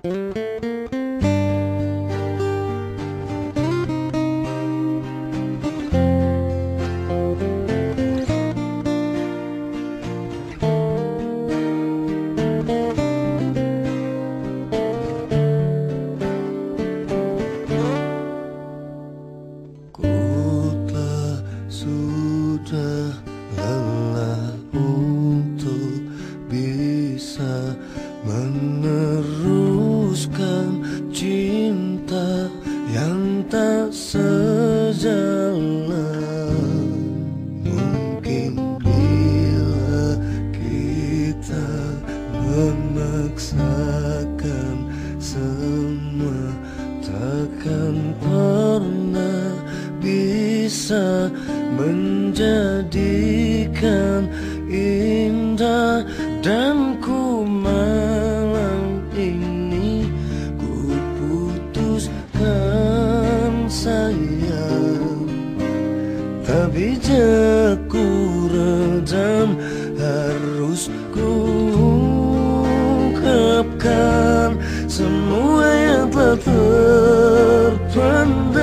Sudah lelah untuk bisa meneruskan cinta yang tak sejalan. Mungkin bila kita memaksakan semua, takkan pernah bisa menjadikan indah. Dan ku malam ini ku putuskan sayang, tapi bijakku redam harus ku ungkapkan semua yang telah terpendam.